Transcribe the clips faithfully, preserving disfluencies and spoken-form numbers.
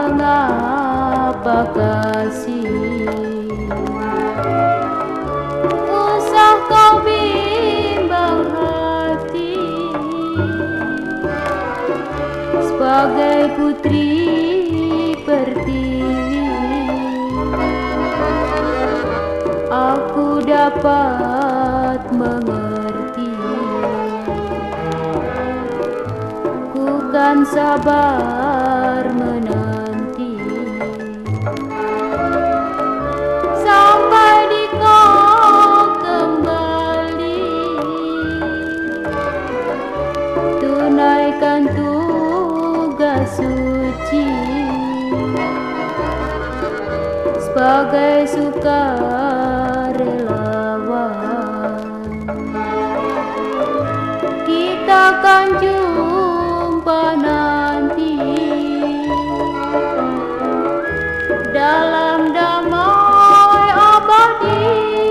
mengapa kasih usah kau bimbang hati sebagai putri pertiwi. Aku dapat mengerti, ku kan sabar menanti sampai di kau kembali. Tunaikan tugas suci sebagai sukarelawan. Kita akan jumpa nanti dalam damai abadi.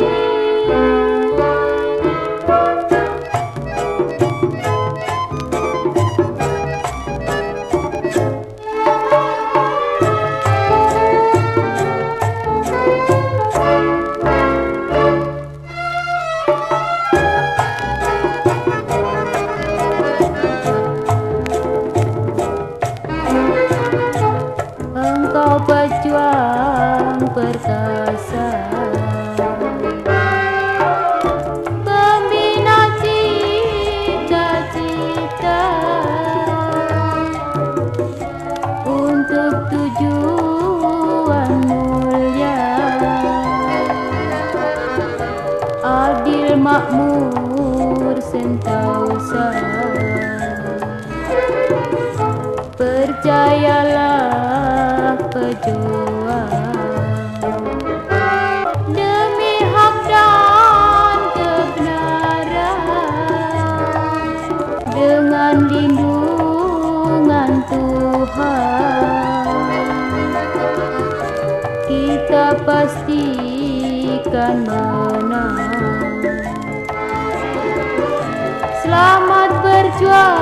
Engkau pejuang perkasa, pembina cita-cita untuk tujuan mulia, adil makmur sentosa. Percayalah pejuang demi hak dan kebenaran, dengan lindungan Tuhan kita pastikan menang. Selamat berjuang